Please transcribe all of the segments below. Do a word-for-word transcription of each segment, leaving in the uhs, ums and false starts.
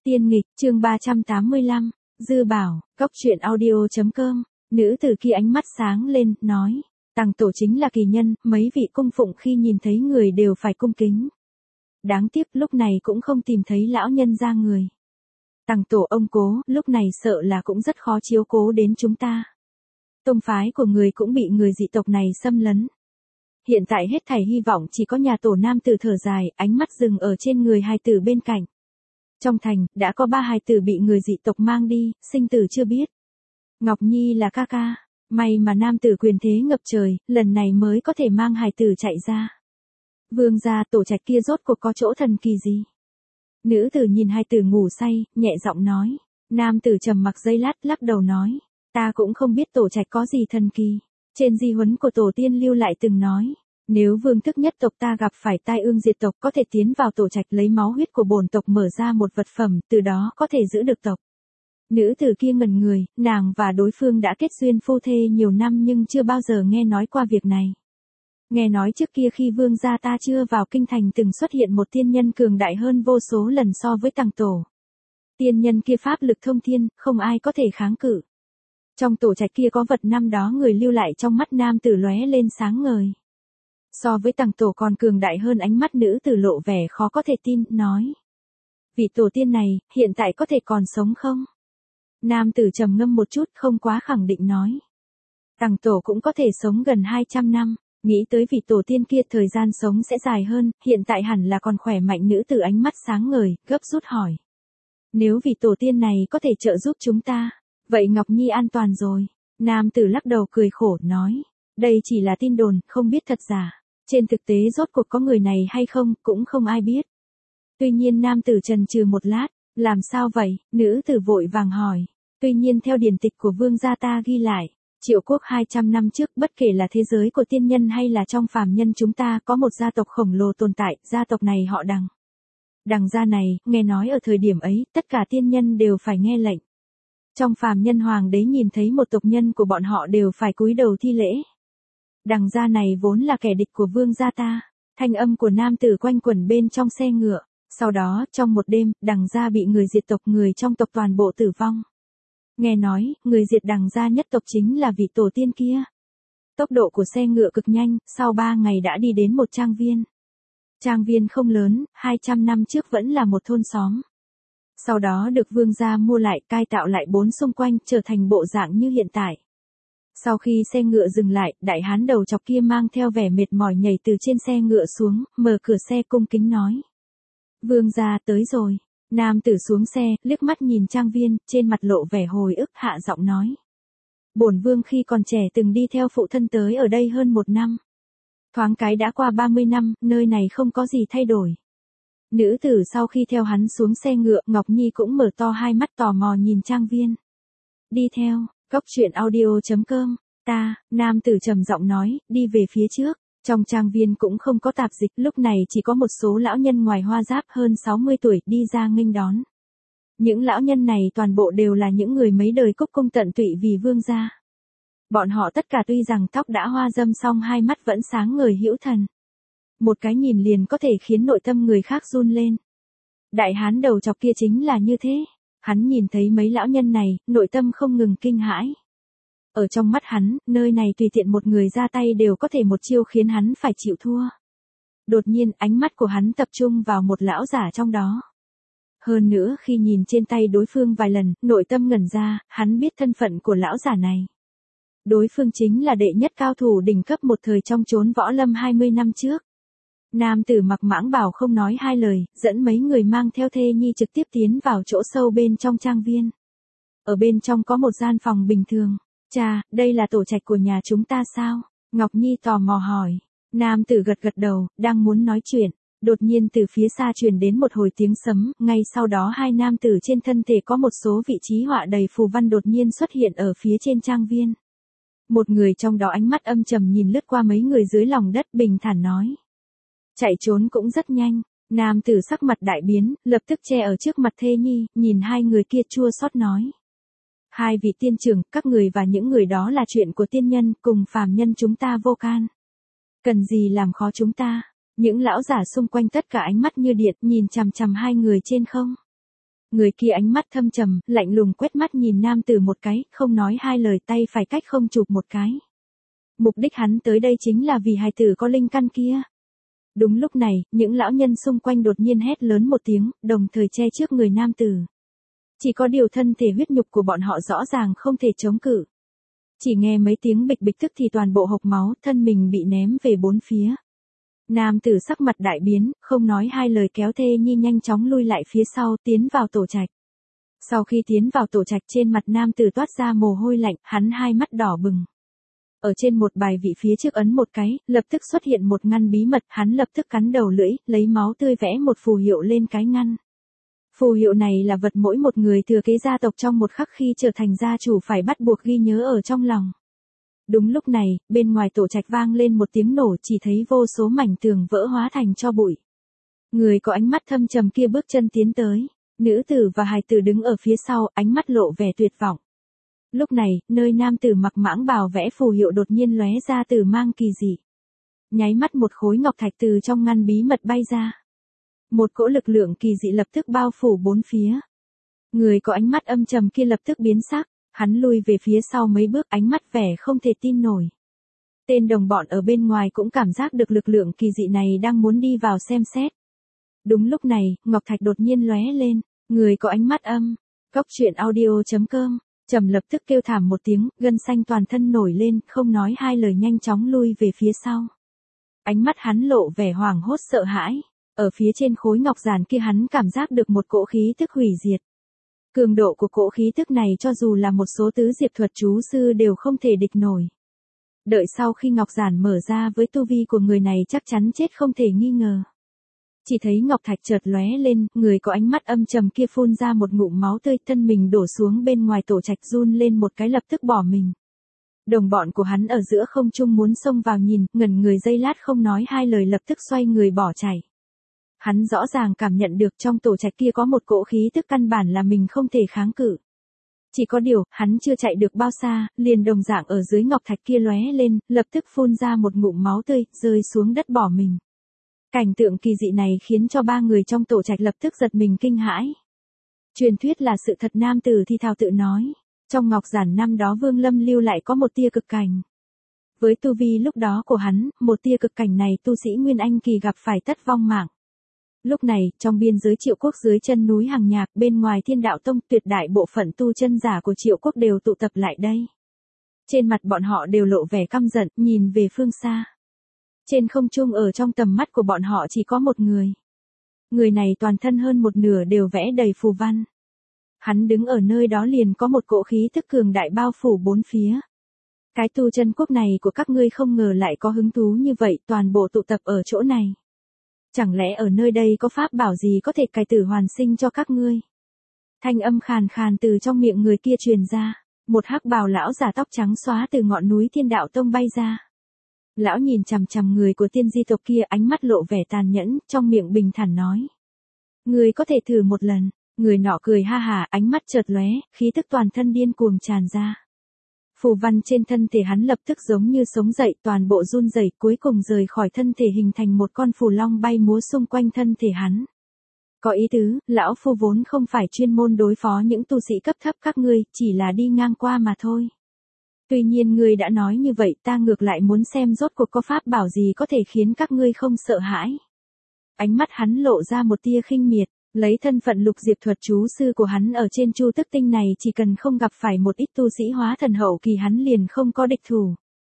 Tiên nghịch, chương ba trăm tám mươi lăm, Dư Bảo, cốc truyện audio chấm com, nữ tử kia ánh mắt sáng lên, nói, Tằng tổ chính là kỳ nhân, mấy vị cung phụng khi nhìn thấy người đều phải cung kính. Đáng tiếc lúc này cũng không tìm thấy lão nhân ra người. Tằng tổ ông cố, lúc này sợ là cũng rất khó chiếu cố đến chúng ta. Tông phái của người cũng bị người dị tộc này xâm lấn. Hiện tại hết thảy hy vọng chỉ có nhà tổ nam tử thở dài, ánh mắt dừng ở trên người hài tử bên cạnh. Trong thành, đã có ba hài tử bị người dị tộc mang đi, sinh tử chưa biết. Ngọc Nhi là ca ca, may mà nam tử quyền thế ngập trời, lần này mới có thể mang hài tử chạy ra. Vương gia tổ trạch kia rốt cuộc có chỗ thần kỳ gì? Nữ tử nhìn hài tử ngủ say, nhẹ giọng nói. Nam tử trầm mặc giây lát, lắc đầu nói. Ta cũng không biết tổ trạch có gì thần kỳ. Trên di huấn của tổ tiên lưu lại từng nói. Nếu vương thức nhất tộc ta gặp phải tai ương diệt tộc có thể tiến vào tổ trạch lấy máu huyết của bổn tộc mở ra một vật phẩm, từ đó có thể giữ được tộc. Nữ tử kia ngẩn người, nàng và đối phương đã kết duyên phu thê nhiều năm nhưng chưa bao giờ nghe nói qua việc này. Nghe nói trước kia khi vương gia ta chưa vào kinh thành từng xuất hiện một tiên nhân cường đại hơn vô số lần so với Tằng tổ. Tiên nhân kia pháp lực thông thiên, không ai có thể kháng cự. Trong tổ trạch kia có vật năm đó người lưu lại, trong mắt nam tử lóe lên sáng ngời. So với Tằng tổ còn cường đại hơn, ánh mắt nữ tử lộ vẻ khó có thể tin, nói. Vị tổ tiên này, hiện tại có thể còn sống không? Nam tử trầm ngâm một chút, không quá khẳng định nói. Tằng tổ cũng có thể sống gần hai trăm năm, nghĩ tới vị tổ tiên kia thời gian sống sẽ dài hơn, hiện tại hẳn là còn khỏe mạnh. Nữ tử ánh mắt sáng ngời, gấp rút hỏi. Nếu vị tổ tiên này có thể trợ giúp chúng ta, vậy Ngọc Nhi an toàn rồi. Nam tử lắc đầu cười khổ, nói. Đây chỉ là tin đồn, không biết thật giả. Trên thực tế rốt cuộc có người này hay không, cũng không ai biết. Tuy nhiên nam tử chần chừ một lát, làm sao vậy, nữ tử vội vàng hỏi. Tuy nhiên theo điển tịch của vương gia ta ghi lại, Triệu quốc hai trăm năm trước, bất kể là thế giới của tiên nhân hay là trong phàm nhân chúng ta, có một gia tộc khổng lồ tồn tại, gia tộc này họ Đằng. Đằng gia này, nghe nói ở thời điểm ấy, tất cả tiên nhân đều phải nghe lệnh. Trong phàm nhân hoàng đế nhìn thấy một tộc nhân của bọn họ đều phải cúi đầu thi lễ. Đằng gia này vốn là kẻ địch của vương gia ta. Thanh âm của nam tử quanh quẩn bên trong xe ngựa. Sau đó, trong một đêm, Đằng gia bị người diệt tộc, người trong tộc toàn bộ tử vong. Nghe nói, người diệt Đằng gia nhất tộc chính là vị tổ tiên kia. Tốc độ của xe ngựa cực nhanh, sau ba ngày đã đi đến một trang viên. Trang viên không lớn, hai trăm năm trước vẫn là một thôn xóm. Sau đó được vương gia mua lại, cai tạo lại bốn xung quanh, trở thành bộ dạng như hiện tại. Sau khi xe ngựa dừng lại, đại hán đầu chọc kia mang theo vẻ mệt mỏi nhảy từ trên xe ngựa xuống, mở cửa xe cung kính nói. Vương gia tới rồi. Nam tử xuống xe, liếc mắt nhìn trang viên, trên mặt lộ vẻ hồi ức, hạ giọng nói. Bổn vương khi còn trẻ từng đi theo phụ thân tới ở đây hơn một năm. Thoáng cái đã qua ba mươi năm, nơi này không có gì thay đổi. Nữ tử sau khi theo hắn xuống xe ngựa, Ngọc Nhi cũng mở to hai mắt tò mò nhìn trang viên. Đi theo. Cốc truyện audio chấm com, ta, nam tử trầm giọng nói, đi về phía trước. Trong trang viên cũng không có tạp dịch, lúc này chỉ có một số lão nhân ngoài hoa giáp hơn sáu mươi tuổi đi ra nghênh đón. Những lão nhân này toàn bộ đều là những người mấy đời cúc cung tận tụy vì vương gia. Bọn họ tất cả tuy rằng tóc đã hoa râm song hai mắt vẫn sáng ngời hữu thần. Một cái nhìn liền có thể khiến nội tâm người khác run lên. Đại hán đầu chọc kia chính là như thế. Hắn nhìn thấy mấy lão nhân này, nội tâm không ngừng kinh hãi. Ở trong mắt hắn, nơi này tùy tiện một người ra tay đều có thể một chiêu khiến hắn phải chịu thua. Đột nhiên, ánh mắt của hắn tập trung vào một lão giả trong đó. Hơn nữa, khi nhìn trên tay đối phương vài lần, nội tâm ngẩn ra, hắn biết thân phận của lão giả này. Đối phương chính là đệ nhất cao thủ đỉnh cấp một thời trong chốn võ lâm hai mươi năm trước. Nam tử mặc mãng bào không nói hai lời, dẫn mấy người mang theo thê nhi trực tiếp tiến vào chỗ sâu bên trong trang viên. Ở bên trong có một gian phòng bình thường. Chà, đây là tổ trạch của nhà chúng ta sao? Ngọc Nhi tò mò hỏi. Nam tử gật gật đầu, đang muốn nói chuyện. Đột nhiên từ phía xa truyền đến một hồi tiếng sấm, ngay sau đó hai nam tử trên thân thể có một số vị trí họa đầy phù văn đột nhiên xuất hiện ở phía trên trang viên. Một người trong đó ánh mắt âm trầm nhìn lướt qua mấy người dưới lòng đất, bình thản nói. Chạy trốn cũng rất nhanh. Nam tử sắc mặt đại biến, lập tức che ở trước mặt thê nhi, nhìn hai người kia chua xót nói. Hai vị tiên trưởng, các người và những người đó là chuyện của tiên nhân, cùng phàm nhân chúng ta vô can. Cần gì làm khó chúng ta? Những lão giả xung quanh tất cả ánh mắt như điện nhìn chằm chằm hai người trên không. Người kia ánh mắt thâm trầm, lạnh lùng quét mắt nhìn nam tử một cái, không nói hai lời, tay phải cách không chụp một cái. Mục đích hắn tới đây chính là vì hài tử có linh căn kia. Đúng lúc này, những lão nhân xung quanh đột nhiên hét lớn một tiếng, đồng thời che trước người nam tử. Chỉ có điều thân thể huyết nhục của bọn họ rõ ràng không thể chống cự. Chỉ nghe mấy tiếng bịch bịch tức thì toàn bộ hộc máu, thân mình bị ném về bốn phía. Nam tử sắc mặt đại biến, không nói hai lời kéo thê nhi nhanh chóng lui lại phía sau, tiến vào tổ trạch. Sau khi tiến vào tổ trạch, trên mặt nam tử toát ra mồ hôi lạnh, hắn hai mắt đỏ bừng. Ở trên một bài vị phía trước ấn một cái, lập tức xuất hiện một ngăn bí mật, hắn lập tức cắn đầu lưỡi, lấy máu tươi vẽ một phù hiệu lên cái ngăn. Phù hiệu này là vật mỗi một người thừa kế gia tộc trong một khắc khi trở thành gia chủ phải bắt buộc ghi nhớ ở trong lòng. Đúng lúc này, bên ngoài tổ trạch vang lên một tiếng nổ, chỉ thấy vô số mảnh tường vỡ hóa thành tro bụi. Người có ánh mắt thâm trầm kia bước chân tiến tới, nữ tử và hài tử đứng ở phía sau, ánh mắt lộ vẻ tuyệt vọng. Lúc này, nơi nam tử mặc mãng bào vẽ phù hiệu đột nhiên lóe ra tử mang kỳ dị. Nháy mắt một khối ngọc thạch từ trong ngăn bí mật bay ra. Một cỗ lực lượng kỳ dị lập tức bao phủ bốn phía. Người có ánh mắt âm trầm kia lập tức biến sắc, hắn lùi về phía sau mấy bước, ánh mắt vẻ không thể tin nổi. Tên đồng bọn ở bên ngoài cũng cảm giác được lực lượng kỳ dị này đang muốn đi vào xem xét. Đúng lúc này, ngọc thạch đột nhiên lóe lên, người có ánh mắt âm. Cóc truyện audio chấm com, Trầm lập tức kêu thảm một tiếng, gân xanh toàn thân nổi lên, không nói hai lời nhanh chóng lui về phía sau. Ánh mắt hắn lộ vẻ hoảng hốt sợ hãi. Ở phía trên khối ngọc giản kia hắn cảm giác được một cỗ khí tức hủy diệt. Cường độ của cỗ khí tức này cho dù là một số tứ diệp thuật chú sư đều không thể địch nổi. Đợi sau khi ngọc giản mở ra với tu vi của người này chắc chắn chết không thể nghi ngờ. Chỉ thấy ngọc thạch chợt lóe lên, người có ánh mắt âm trầm kia phun ra một ngụm máu tươi, thân mình đổ xuống bên ngoài tổ trạch run lên một cái lập tức bỏ mình. Đồng bọn của hắn ở giữa không trung muốn xông vào nhìn, ngẩn người giây lát không nói hai lời lập tức xoay người bỏ chạy. Hắn rõ ràng cảm nhận được trong tổ trạch kia có một cỗ khí tức căn bản là mình không thể kháng cự. Chỉ có điều, hắn chưa chạy được bao xa, liền đồng dạng ở dưới ngọc thạch kia lóe lên, lập tức phun ra một ngụm máu tươi, rơi xuống đất bỏ mình. Cảnh tượng kỳ dị này khiến cho ba người trong tổ trạch lập tức giật mình kinh hãi. Truyền thuyết là sự thật, nam tử thì thào tự nói. Trong ngọc giản năm đó Vương Lâm lưu lại có một tia cực cảnh. Với tu vi lúc đó của hắn, một tia cực cảnh này tu sĩ Nguyên Anh kỳ gặp phải tất vong mạng. Lúc này, trong biên giới Triệu Quốc dưới chân núi Hằng Nhạc, bên ngoài Thiên Đạo Tông, tuyệt đại bộ phận tu chân giả của Triệu Quốc đều tụ tập lại đây. Trên mặt bọn họ đều lộ vẻ căm giận, nhìn về phương xa. Trên không trung ở trong tầm mắt của bọn họ chỉ có một người. Người này toàn thân hơn một nửa đều vẽ đầy phù văn. Hắn đứng ở nơi đó liền có một cỗ khí tức cường đại bao phủ bốn phía. Cái tu chân quốc này của các ngươi không ngờ lại có hứng thú như vậy, toàn bộ tụ tập ở chỗ này. Chẳng lẽ ở nơi đây có pháp bảo gì có thể cải tử hoàn sinh cho các ngươi? Thanh âm khàn khàn từ trong miệng người kia truyền ra, một hắc bào lão giả tóc trắng xóa từ ngọn núi Thiên Đạo Tông bay ra. Lão nhìn chằm chằm người của tiên di tộc kia, ánh mắt lộ vẻ tàn nhẫn, trong miệng bình thản nói. Ngươi có thể thử một lần. Người nọ cười ha hà, ánh mắt chợt lóe, khí tức toàn thân điên cuồng tràn ra. Phù văn trên thân thể hắn lập tức giống như sống dậy, toàn bộ run rẩy, cuối cùng rời khỏi thân thể hình thành một con phù long bay múa xung quanh thân thể hắn. Có ý tứ, lão phu vốn không phải chuyên môn đối phó những tu sĩ cấp thấp các ngươi, chỉ là đi ngang qua mà thôi. Tuy nhiên ngươi đã nói như vậy, ta ngược lại muốn xem rốt cuộc có pháp bảo gì có thể khiến các ngươi không sợ hãi. Ánh mắt hắn lộ ra một tia khinh miệt. Lấy thân phận lục diệp thuật chú sư của hắn ở trên Chu Tức Tinh này, chỉ cần không gặp phải một ít tu sĩ hóa thần hậu kỳ hắn liền không có địch thủ.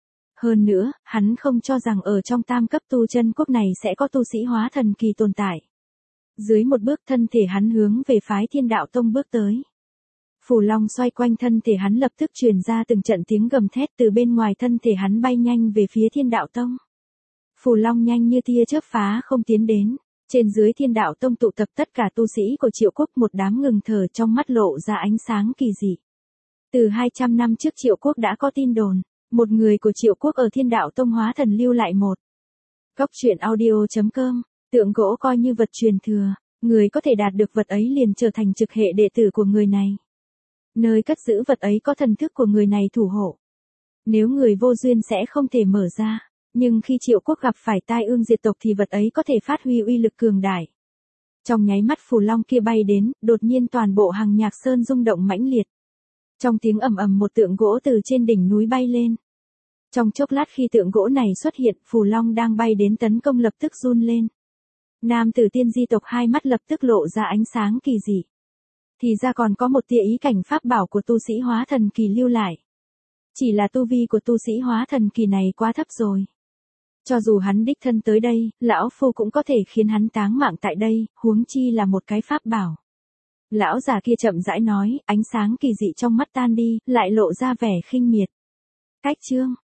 Hơn nữa, hắn không cho rằng ở trong tam cấp tu chân quốc này sẽ có tu sĩ hóa thần kỳ tồn tại. Dưới một bước thân thể hắn hướng về phái Thiên Đạo Tông bước tới. Phù long xoay quanh thân thể hắn lập tức truyền ra từng trận tiếng gầm thét, từ bên ngoài thân thể hắn bay nhanh về phía Thiên Đạo Tông. Phù long nhanh như tia chớp phá không tiến đến. Trên dưới Thiên Đạo Tông tụ tập tất cả tu sĩ của Triệu Quốc, một đám ngừng thở, trong mắt lộ ra ánh sáng kỳ dị. Từ hai trăm năm trước Triệu Quốc đã có tin đồn, một người của Triệu Quốc ở Thiên Đạo Tông hóa thần lưu lại một. Cóc truyện audio chấm com, tượng gỗ coi như vật truyền thừa, người có thể đạt được vật ấy liền trở thành trực hệ đệ tử của người này. Nơi cất giữ vật ấy có thần thức của người này thủ hộ. Nếu người vô duyên sẽ không thể mở ra. Nhưng khi Triệu Quốc gặp phải tai ương diệt tộc thì vật ấy có thể phát huy uy lực cường đại. Trong nháy mắt phù long kia bay đến, đột nhiên toàn bộ Hằng Nhạc Sơn rung động mãnh liệt. Trong tiếng ầm ầm một tượng gỗ từ trên đỉnh núi bay lên. Trong chốc lát khi tượng gỗ này xuất hiện, phù long đang bay đến tấn công lập tức run lên. Nam tử tiên di tộc hai mắt lập tức lộ ra ánh sáng kỳ dị. Thì ra còn có một tia ý cảnh pháp bảo của tu sĩ hóa thần kỳ lưu lại. Chỉ là tu vi của tu sĩ hóa thần kỳ này quá thấp rồi. Cho dù hắn đích thân tới đây, lão phu cũng có thể khiến hắn táng mạng tại đây, huống chi là một cái pháp bảo. Lão già kia chậm rãi nói, ánh sáng kỳ dị trong mắt tan đi, lại lộ ra vẻ khinh miệt. Cách chương